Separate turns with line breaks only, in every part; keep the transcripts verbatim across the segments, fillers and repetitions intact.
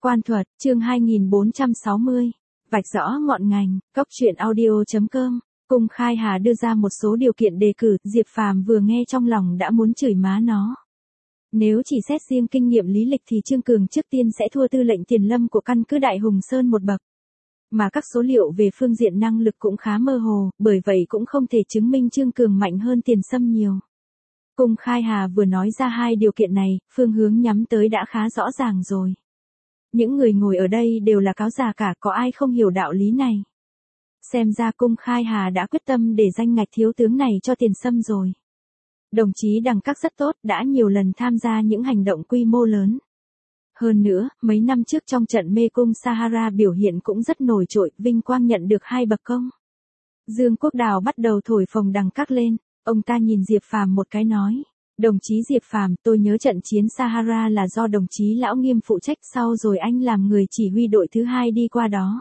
Quan thuật, chương hai nghìn bốn trăm sáu mươi. Vạch rõ ngọn ngành, cốc truyện audio chấm com. Cung Khai Hà đưa ra một số điều kiện đề cử, Diệp Phàm vừa nghe trong lòng đã muốn chửi má nó. Nếu chỉ xét riêng kinh nghiệm lý lịch thì Trương Cường trước tiên sẽ thua tư lệnh Tiền Lâm của căn cứ Đại Hùng Sơn một bậc. Mà các số liệu về phương diện năng lực cũng khá mơ hồ, bởi vậy cũng không thể chứng minh Trương Cường mạnh hơn Tiền Sâm nhiều. Cung Khai Hà vừa nói ra hai điều kiện này, phương hướng nhắm tới đã khá rõ ràng rồi. Những người ngồi ở đây đều là cáo già cả, có ai không hiểu đạo lý này. Xem ra Cung Khai Hà đã quyết tâm để danh ngạch thiếu tướng này cho Tiền Sâm rồi. Đồng chí Đằng Các rất tốt, đã nhiều lần tham gia những hành động quy mô lớn. Hơn nữa, mấy năm trước trong trận mê cung Sahara biểu hiện cũng rất nổi trội, vinh quang nhận được hai bậc công. Dương Quốc Đào bắt đầu thổi phồng Đằng Các lên, ông ta nhìn Diệp Phàm một cái nói. Đồng chí Diệp Phàm, tôi nhớ trận chiến Sahara là do đồng chí Lão Nghiêm phụ trách, sau rồi anh làm người chỉ huy đội thứ hai đi qua đó.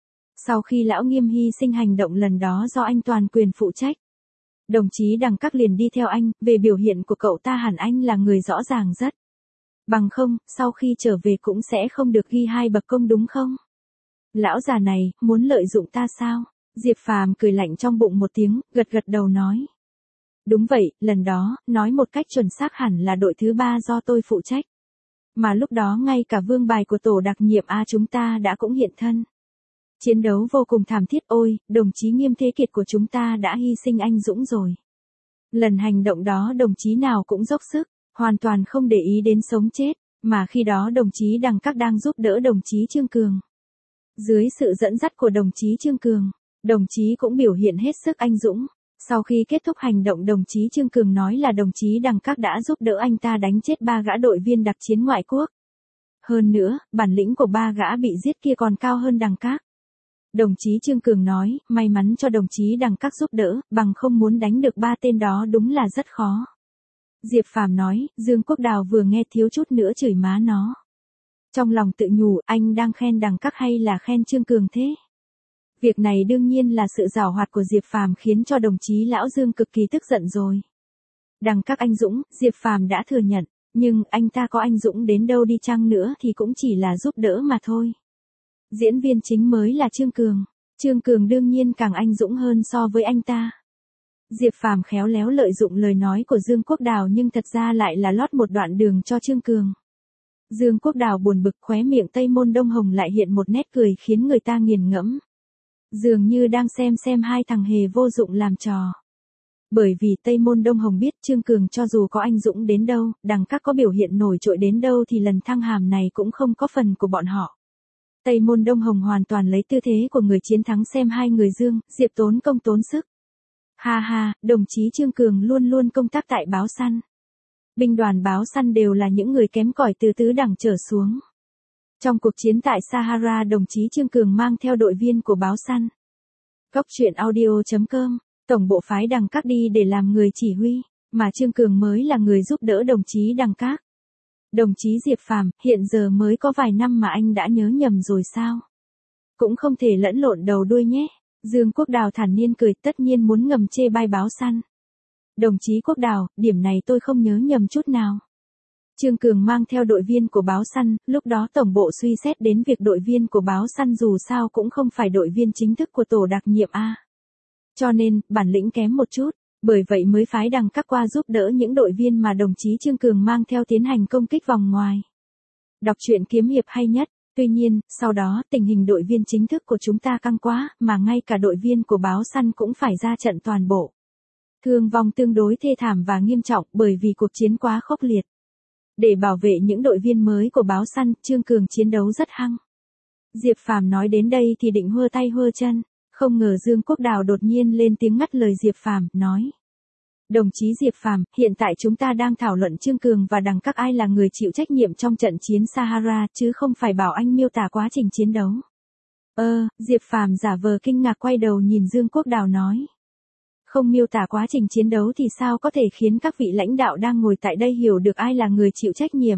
Sau khi Lão Nghiêm hy sinh, hành động lần đó do anh toàn quyền phụ trách. Đồng chí Đằng Các liền đi theo anh, về biểu hiện của cậu ta hẳn anh là người rõ ràng rất. Bằng không, sau khi trở về cũng sẽ không được ghi hai bậc công đúng không? Lão già này, muốn lợi dụng ta sao? Diệp Phàm cười lạnh trong bụng một tiếng, gật gật đầu nói. Đúng vậy, lần đó, nói một cách chuẩn xác hẳn là đội thứ ba do tôi phụ trách. Mà lúc đó ngay cả vương bài của tổ đặc nhiệm A chúng ta đã cũng hiện thân. Chiến đấu vô cùng thảm thiết, ôi, đồng chí Nghiêm Thế Kiệt của chúng ta đã hy sinh anh dũng rồi. Lần hành động đó đồng chí nào cũng dốc sức, hoàn toàn không để ý đến sống chết, mà khi đó đồng chí Đằng Các đang giúp đỡ đồng chí Trương Cường. Dưới sự dẫn dắt của đồng chí Trương Cường, đồng chí cũng biểu hiện hết sức anh dũng. Sau khi kết thúc hành động, đồng chí Trương Cường nói là đồng chí Đằng Các đã giúp đỡ anh ta đánh chết ba gã đội viên đặc chiến ngoại quốc. Hơn nữa, bản lĩnh của ba gã bị giết kia còn cao hơn Đằng Các. Đồng chí Trương Cường nói, may mắn cho đồng chí Đằng Các giúp đỡ, bằng không muốn đánh được ba tên đó đúng là rất khó. Diệp Phàm nói, Dương Quốc Đào vừa nghe thiếu chút nữa chửi má nó. Trong lòng tự nhủ, anh đang khen Đằng Các hay là khen Trương Cường thế? Việc này đương nhiên là sự giảo hoạt của Diệp Phàm khiến cho đồng chí Lão Dương cực kỳ tức giận rồi. Đằng Các anh dũng, Diệp Phàm đã thừa nhận, nhưng anh ta có anh dũng đến đâu đi chăng nữa thì cũng chỉ là giúp đỡ mà thôi. Diễn viên chính mới là Trương Cường, Trương Cường đương nhiên càng anh dũng hơn so với anh ta. Diệp Phàm khéo léo lợi dụng lời nói của Dương Quốc Đào nhưng thật ra lại là lót một đoạn đường cho Trương Cường. Dương Quốc Đào buồn bực, khóe miệng Tây Môn Đông Hồng lại hiện một nét cười khiến người ta nghiền ngẫm. Dường như đang xem xem hai thằng hề vô dụng làm trò. Bởi vì Tây Môn Đông Hồng biết Trương Cường cho dù có anh dũng đến đâu, Đằng Các có biểu hiện nổi trội đến đâu thì lần thăng hàm này cũng không có phần của bọn họ. Tây Môn Đông Hồng hoàn toàn lấy tư thế của người chiến thắng xem hai người Dương, Diệp tốn công tốn sức. Ha ha, đồng chí Trương Cường luôn luôn công tác tại báo săn. Binh đoàn báo săn đều là những người kém cỏi từ tứ đẳng trở xuống. Trong cuộc chiến tại Sahara, đồng chí Trương Cường mang theo đội viên của báo săn. Cốc truyện audio chấm com, tổng bộ phái Đằng Các đi để làm người chỉ huy, mà Trương Cường mới là người giúp đỡ đồng chí Đằng Các. Đồng chí Diệp Phàm, hiện giờ mới có vài năm mà anh đã nhớ nhầm rồi sao? Cũng không thể lẫn lộn đầu đuôi nhé. Dương Quốc Đào thản nhiên cười, tất nhiên muốn ngầm chê bai báo săn. Đồng chí Quốc Đào, điểm này tôi không nhớ nhầm chút nào. Trương Cường mang theo đội viên của báo săn, lúc đó tổng bộ suy xét đến việc đội viên của báo săn dù sao cũng không phải đội viên chính thức của tổ đặc nhiệm A. Cho nên, bản lĩnh kém một chút, bởi vậy mới phái Đằng Các qua giúp đỡ những đội viên mà đồng chí Trương Cường mang theo tiến hành công kích vòng ngoài. Đọc truyện kiếm hiệp hay nhất. Tuy nhiên, sau đó tình hình đội viên chính thức của chúng ta căng quá, mà ngay cả đội viên của báo săn cũng phải ra trận toàn bộ. Thương vong tương đối thê thảm và nghiêm trọng bởi vì cuộc chiến quá khốc liệt. Để bảo vệ những đội viên mới của báo săn, Trương Cường chiến đấu rất hăng. Diệp Phàm nói đến đây thì định hơ tay hơ chân, không ngờ Dương Quốc Đào đột nhiên lên tiếng ngắt lời Diệp Phàm, nói. Đồng chí Diệp Phàm, hiện tại chúng ta đang thảo luận Trương Cường và Đằng Các ai là người chịu trách nhiệm trong trận chiến Sahara, chứ không phải bảo anh miêu tả quá trình chiến đấu. Ơ, Diệp Phàm giả vờ kinh ngạc quay đầu nhìn Dương Quốc Đào nói. Không miêu tả quá trình chiến đấu thì sao có thể khiến các vị lãnh đạo đang ngồi tại đây hiểu được ai là người chịu trách nhiệm.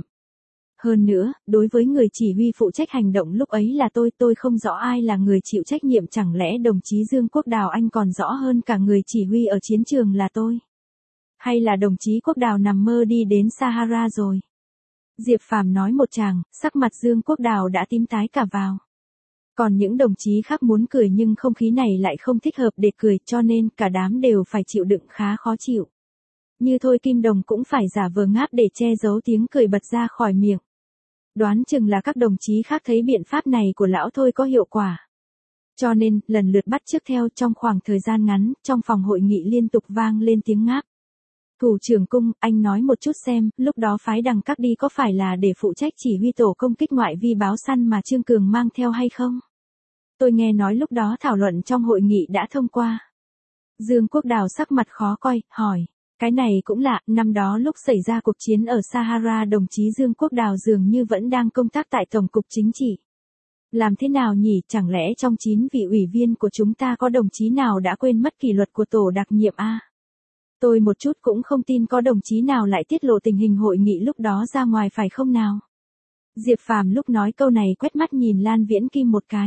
Hơn nữa, đối với người chỉ huy phụ trách hành động lúc ấy là tôi, tôi không rõ ai là người chịu trách nhiệm, chẳng lẽ đồng chí Dương Quốc Đào anh còn rõ hơn cả người chỉ huy ở chiến trường là tôi? Hay là đồng chí Quốc Đào nằm mơ đi đến Sahara rồi? Diệp Phàm nói một tràng, sắc mặt Dương Quốc Đào đã tím tái cả vào. Còn những đồng chí khác muốn cười nhưng không khí này lại không thích hợp để cười, cho nên cả đám đều phải chịu đựng khá khó chịu. Như Thôi Kim Đồng cũng phải giả vờ ngáp để che giấu tiếng cười bật ra khỏi miệng. Đoán chừng là các đồng chí khác thấy biện pháp này của lão Thôi có hiệu quả. Cho nên, lần lượt bắt chước theo. Trong khoảng thời gian ngắn, trong phòng hội nghị liên tục vang lên tiếng ngáp. Thủ trưởng cung, anh nói một chút xem, lúc đó phái Đằng Các đi có phải là để phụ trách chỉ huy tổ công kích ngoại vi báo săn mà Trương Cường mang theo hay không? Tôi nghe nói lúc đó thảo luận trong hội nghị đã thông qua. Dương Quốc Đào sắc mặt khó coi, hỏi. Cái này cũng lạ, năm đó lúc xảy ra cuộc chiến ở Sahara đồng chí Dương Quốc Đào dường như vẫn đang công tác tại Tổng cục Chính trị. Làm thế nào nhỉ, chẳng lẽ trong chín vị ủy viên của chúng ta có đồng chí nào đã quên mất kỷ luật của tổ đặc nhiệm a? Tôi một chút cũng không tin có đồng chí nào lại tiết lộ tình hình hội nghị lúc đó ra ngoài phải không nào? Diệp Phàm lúc nói câu này quét mắt nhìn Lan Viễn Kim một cái.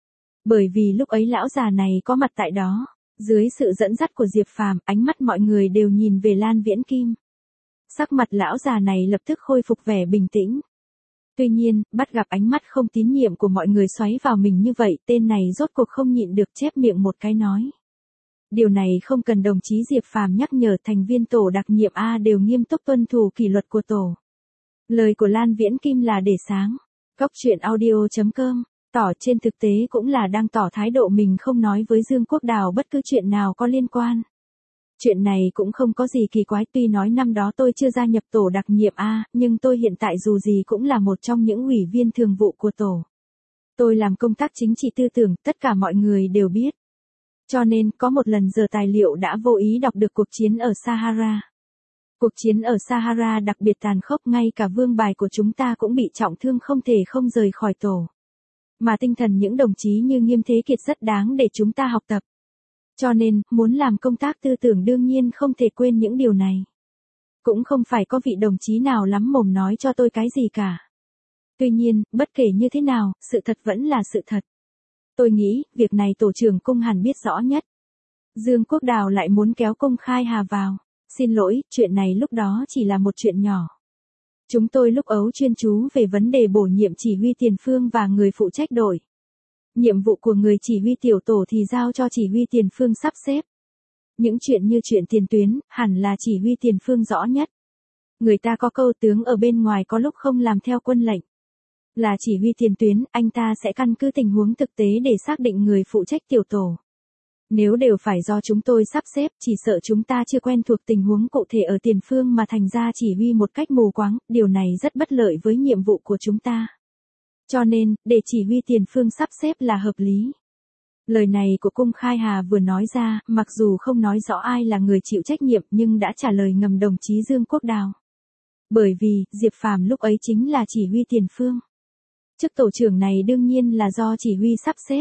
Bởi vì lúc ấy lão già này có mặt tại đó, dưới sự dẫn dắt của Diệp Phàm, ánh mắt mọi người đều nhìn về Lan Viễn Kim. Sắc mặt lão già này lập tức khôi phục vẻ bình tĩnh. Tuy nhiên, bắt gặp ánh mắt không tín nhiệm của mọi người xoáy vào mình như vậy, tên này rốt cuộc không nhịn được chép miệng một cái nói. Điều này không cần đồng chí Diệp Phàm nhắc nhở, thành viên tổ đặc nhiệm A đều nghiêm túc tuân thủ kỷ luật của tổ. Lời của Lan Viễn Kim là để sáng. Cóc truyện audio chấm com, tỏ trên thực tế cũng là đang tỏ thái độ mình không nói với Dương Quốc Đào bất cứ chuyện nào có liên quan. Chuyện này cũng không có gì kỳ quái, tuy nói năm đó tôi chưa gia nhập tổ đặc nhiệm A, nhưng tôi hiện tại dù gì cũng là một trong những ủy viên thường vụ của tổ. Tôi làm công tác chính trị tư tưởng, tất cả mọi người đều biết. Cho nên, có một lần giờ tài liệu đã vô ý đọc được cuộc chiến ở Sahara. Cuộc chiến ở Sahara đặc biệt tàn khốc, ngay cả vương bài của chúng ta cũng bị trọng thương không thể không rời khỏi tổ. Mà tinh thần những đồng chí như Nghiêm Thế Kiệt rất đáng để chúng ta học tập. Cho nên, muốn làm công tác tư tưởng đương nhiên không thể quên những điều này. Cũng không phải có vị đồng chí nào lắm mồm nói cho tôi cái gì cả. Tuy nhiên, bất kể như thế nào, sự thật vẫn là sự thật. Tôi nghĩ, việc này tổ trưởng cung hẳn biết rõ nhất. Dương Quốc Đào lại muốn kéo Cung Khai Hà vào. Xin lỗi, chuyện này lúc đó chỉ là một chuyện nhỏ. Chúng tôi lúc ấu chuyên chú về vấn đề bổ nhiệm chỉ huy tiền phương và người phụ trách đội. Nhiệm vụ của người chỉ huy tiểu tổ thì giao cho chỉ huy tiền phương sắp xếp. Những chuyện như chuyện tiền tuyến, hẳn là chỉ huy tiền phương rõ nhất. Người ta có câu tướng ở bên ngoài có lúc không làm theo quân lệnh. Là chỉ huy tiền tuyến, anh ta sẽ căn cứ tình huống thực tế để xác định người phụ trách tiểu tổ. Nếu đều phải do chúng tôi sắp xếp, chỉ sợ chúng ta chưa quen thuộc tình huống cụ thể ở tiền phương mà thành ra chỉ huy một cách mù quáng, điều này rất bất lợi với nhiệm vụ của chúng ta. Cho nên, để chỉ huy tiền phương sắp xếp là hợp lý. Lời này của Cung Khai Hà vừa nói ra, mặc dù không nói rõ ai là người chịu trách nhiệm nhưng đã trả lời ngầm đồng chí Dương Quốc Đào. Bởi vì, Diệp Phàm lúc ấy chính là chỉ huy tiền phương. Chức tổ trưởng này đương nhiên là do chỉ huy sắp xếp.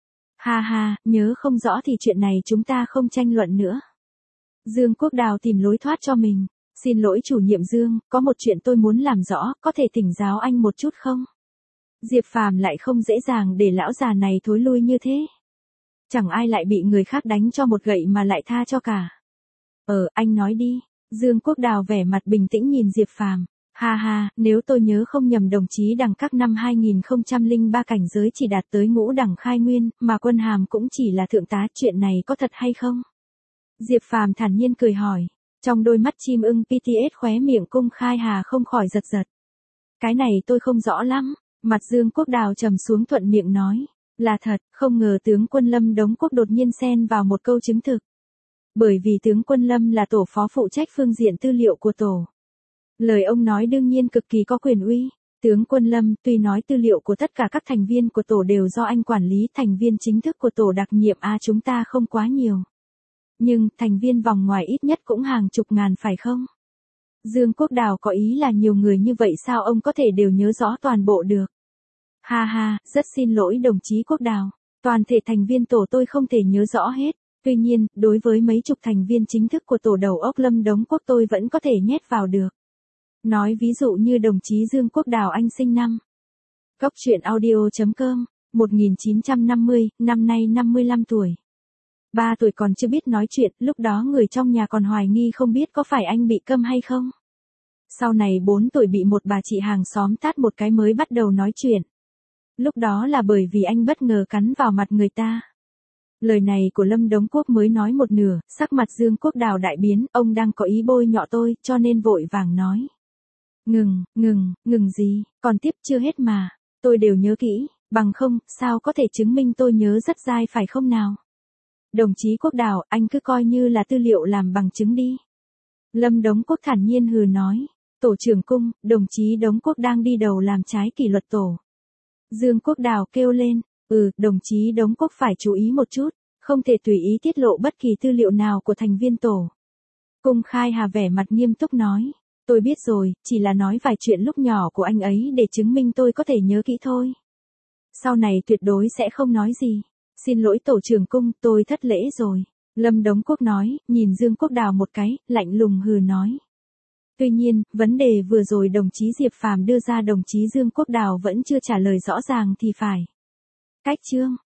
Ha ha, nhớ không rõ thì chuyện này chúng ta không tranh luận nữa. Dương Quốc Đào tìm lối thoát cho mình. Xin lỗi chủ nhiệm Dương, có một chuyện tôi muốn làm rõ, có thể thỉnh giáo anh một chút không? Diệp Phàm lại không dễ dàng để lão già này thối lui như thế. Chẳng ai lại bị người khác đánh cho một gậy mà lại tha cho cả. Ờ, anh nói đi. Dương Quốc Đào vẻ mặt bình tĩnh nhìn Diệp Phàm. Ha ha, nếu tôi nhớ không nhầm đồng chí Đằng Các năm hai nghìn không trăm lẻ ba cảnh giới chỉ đạt tới ngũ đẳng khai nguyên, mà quân hàm cũng chỉ là thượng tá, chuyện này có thật hay không? Diệp Phàm thản nhiên cười hỏi. Trong đôi mắt chim ưng pê tê ét khóe miệng Cung Khai Hà không khỏi giật giật. Cái này tôi không rõ lắm. Mặt Dương Quốc Đào trầm xuống thuận miệng nói. Là thật, không ngờ tướng quân Lâm Đống Quốc đột nhiên xen vào một câu chứng thực. Bởi vì tướng quân Lâm là tổ phó phụ trách phương diện tư liệu của tổ. Lời ông nói đương nhiên cực kỳ có quyền uy. Tướng quân Lâm tuy nói tư liệu của tất cả các thành viên của tổ đều do anh quản lý, thành viên chính thức của tổ đặc nhiệm A chúng ta không quá nhiều. Nhưng, thành viên vòng ngoài ít nhất cũng hàng chục ngàn phải không? Dương Quốc Đào có ý là nhiều người như vậy sao ông có thể đều nhớ rõ toàn bộ được? Ha ha, rất xin lỗi đồng chí Quốc Đào. Toàn thể thành viên tổ tôi không thể nhớ rõ hết. Tuy nhiên, đối với mấy chục thành viên chính thức của tổ đầu óc Lâm Đống Quốc tôi vẫn có thể nhét vào được. Nói ví dụ như đồng chí Dương Quốc Đào anh sinh năm. Cóc truyện audio chấm com, một nghìn chín trăm năm mươi, năm nay năm mươi lăm tuổi. ba tuổi còn chưa biết nói chuyện, lúc đó người trong nhà còn hoài nghi không biết có phải anh bị câm hay không. Sau này bốn tuổi bị một bà chị hàng xóm tát một cái mới bắt đầu nói chuyện. Lúc đó là bởi vì anh bất ngờ cắn vào mặt người ta. Lời này của Lâm Đống Quốc mới nói một nửa, sắc mặt Dương Quốc Đào đại biến, ông đang có ý bôi nhọ tôi, cho nên vội vàng nói. Ngừng, ngừng, ngừng gì, còn tiếp chưa hết mà, tôi đều nhớ kỹ, bằng không, sao có thể chứng minh tôi nhớ rất dai phải không nào? Đồng chí Quốc Đào, anh cứ coi như là tư liệu làm bằng chứng đi. Lâm Đống Quốc thản nhiên hừ nói, tổ trưởng cung, đồng chí Đống Quốc đang đi đầu làm trái kỷ luật tổ. Dương Quốc Đào kêu lên, ừ, đồng chí Đống Quốc phải chú ý một chút, không thể tùy ý tiết lộ bất kỳ tư liệu nào của thành viên tổ. Cung Khai Hà vẻ mặt nghiêm túc nói, tôi biết rồi, chỉ là nói vài chuyện lúc nhỏ của anh ấy để chứng minh tôi có thể nhớ kỹ thôi. Sau này tuyệt đối sẽ không nói gì. Xin lỗi tổ trưởng cung, tôi thất lễ rồi. Lâm Đống Quốc nói, nhìn Dương Quốc Đào một cái, lạnh lùng hừ nói. Tuy nhiên, vấn đề vừa rồi đồng chí Diệp Phàm đưa ra đồng chí Dương Quốc Đào vẫn chưa trả lời rõ ràng thì phải. Cách chương